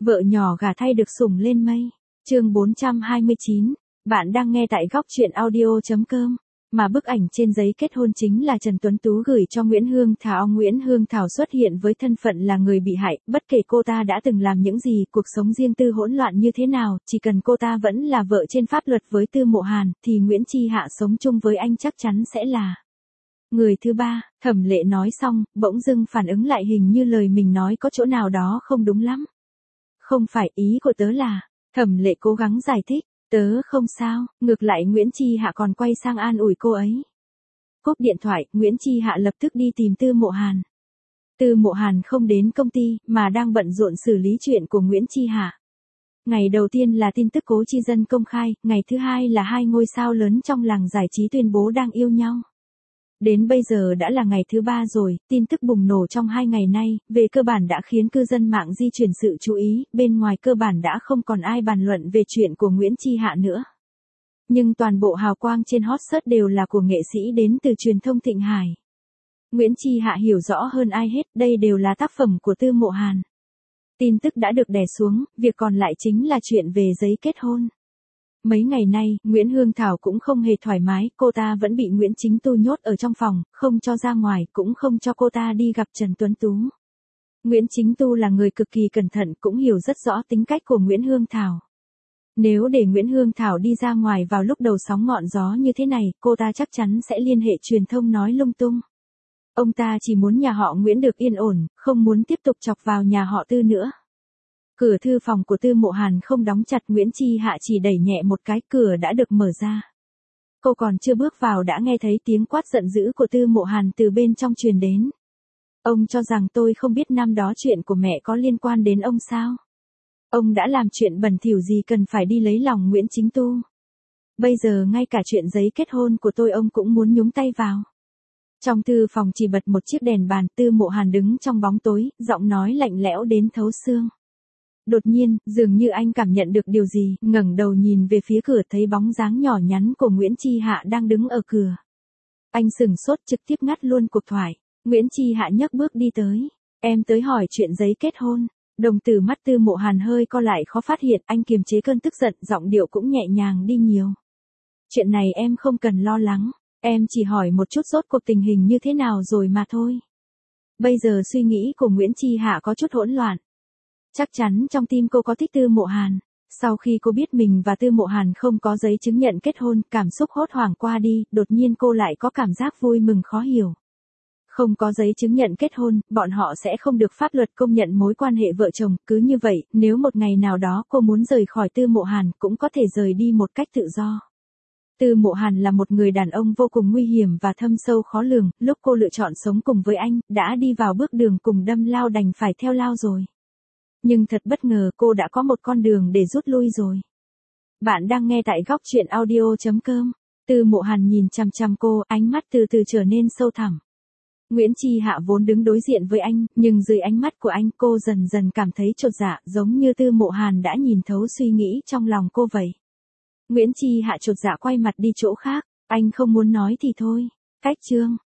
Vợ nhỏ gả thay được sủng lên mây. Chương 429. Bạn đang nghe tại góc truyện audio.com. Mà bức ảnh trên giấy kết hôn chính là Trần Tuấn Tú gửi cho Nguyễn Hương Thảo. Nguyễn Hương Thảo xuất hiện với thân phận là người bị hại, bất kể cô ta đã từng làm những gì, cuộc sống riêng tư hỗn loạn như thế nào, chỉ cần cô ta vẫn là vợ trên pháp luật với Tư Mộ Hàn, thì Nguyễn Chi Hạ sống chung với anh chắc chắn sẽ là người thứ ba. Thẩm Lệ nói xong, bỗng dưng phản ứng lại, hình như lời mình nói có chỗ nào đó không đúng lắm. Không phải, ý của tớ là, Thẩm Lệ cố gắng giải thích, tớ không sao, ngược lại Nguyễn Chi Hạ còn quay sang an ủi cô ấy. Cúp điện thoại, Nguyễn Chi Hạ lập tức đi tìm Tư Mộ Hàn. Tư Mộ Hàn không đến công ty, mà đang bận rộn xử lý chuyện của Nguyễn Chi Hạ. Ngày đầu tiên là tin tức Cố Chi Dân công khai, ngày thứ hai là hai ngôi sao lớn trong làng giải trí tuyên bố đang yêu nhau. Đến bây giờ đã là ngày thứ ba rồi, tin tức bùng nổ trong 2 ngày nay, về cơ bản đã khiến cư dân mạng di chuyển sự chú ý, bên ngoài cơ bản đã không còn ai bàn luận về chuyện của Nguyễn Chi Hạ nữa. Nhưng toàn bộ hào quang trên hot search đều là của nghệ sĩ đến từ truyền thông Thịnh Hải. Nguyễn Chi Hạ hiểu rõ hơn ai hết, đây đều là tác phẩm của Tư Mộ Hàn. Tin tức đã được đè xuống, việc còn lại chính là chuyện về giấy kết hôn. Mấy ngày nay, Nguyễn Hương Thảo cũng không hề thoải mái, cô ta vẫn bị Nguyễn Chính Tu nhốt ở trong phòng, không cho ra ngoài, cũng không cho cô ta đi gặp Trần Tuấn Tú. Nguyễn Chính Tu là người cực kỳ cẩn thận, cũng hiểu rất rõ tính cách của Nguyễn Hương Thảo. Nếu để Nguyễn Hương Thảo đi ra ngoài vào lúc đầu sóng ngọn gió như thế này, cô ta chắc chắn sẽ liên hệ truyền thông nói lung tung. Ông ta chỉ muốn nhà họ Nguyễn được yên ổn, không muốn tiếp tục chọc vào nhà họ Tư nữa. Cửa thư phòng của Tư Mộ Hàn không đóng chặt, Nguyễn Chi Hạ chỉ đẩy nhẹ một cái, cửa đã được mở ra. Cô còn chưa bước vào đã nghe thấy tiếng quát giận dữ của Tư Mộ Hàn từ bên trong truyền đến. Ông cho rằng tôi không biết năm đó chuyện của mẹ có liên quan đến ông sao? Ông đã làm chuyện bẩn thỉu gì cần phải đi lấy lòng Nguyễn Chính Tu? Bây giờ ngay cả chuyện giấy kết hôn của tôi ông cũng muốn nhúng tay vào. Trong thư phòng chỉ bật một chiếc đèn bàn, Tư Mộ Hàn đứng trong bóng tối, giọng nói lạnh lẽo đến thấu xương. Đột nhiên, dường như anh cảm nhận được điều gì, ngẩng đầu nhìn về phía cửa, thấy bóng dáng nhỏ nhắn của Nguyễn Chi Hạ đang đứng ở cửa. Anh sừng sốt, trực tiếp ngắt luôn cuộc thoại. Nguyễn Chi Hạ nhấc bước đi tới. Em tới hỏi chuyện giấy kết hôn. Đồng tử mắt Tư Mộ Hàn hơi co lại, khó phát hiện, anh kiềm chế cơn tức giận, giọng điệu cũng nhẹ nhàng đi nhiều. Chuyện này em không cần lo lắng, em chỉ hỏi một chút rốt cuộc tình hình như thế nào rồi mà thôi. Bây giờ suy nghĩ của Nguyễn Chi Hạ có chút hỗn loạn. Chắc chắn trong tim cô có thích Tư Mộ Hàn. Sau khi cô biết mình và Tư Mộ Hàn không có giấy chứng nhận kết hôn, cảm xúc hốt hoảng qua đi, đột nhiên cô lại có cảm giác vui mừng khó hiểu. Không có giấy chứng nhận kết hôn, bọn họ sẽ không được pháp luật công nhận mối quan hệ vợ chồng, cứ như vậy, nếu một ngày nào đó cô muốn rời khỏi Tư Mộ Hàn, cũng có thể rời đi một cách tự do. Tư Mộ Hàn là một người đàn ông vô cùng nguy hiểm và thâm sâu khó lường, lúc cô lựa chọn sống cùng với anh, đã đi vào bước đường cùng đâm lao đành phải theo lao rồi. Nhưng thật bất ngờ, cô đã có một con đường để rút lui rồi. Bạn đang nghe tại góc truyện audio.com. Tư Mộ Hàn nhìn chằm chằm cô, ánh mắt từ từ trở nên sâu thẳm. Nguyễn Chi Hạ vốn đứng đối diện với anh, nhưng dưới ánh mắt của anh, cô dần dần cảm thấy chột dạ, giống như Tư Mộ Hàn đã nhìn thấu suy nghĩ trong lòng cô vậy. Nguyễn Chi Hạ chột dạ quay mặt đi chỗ khác, anh không muốn nói thì thôi. Cách chương.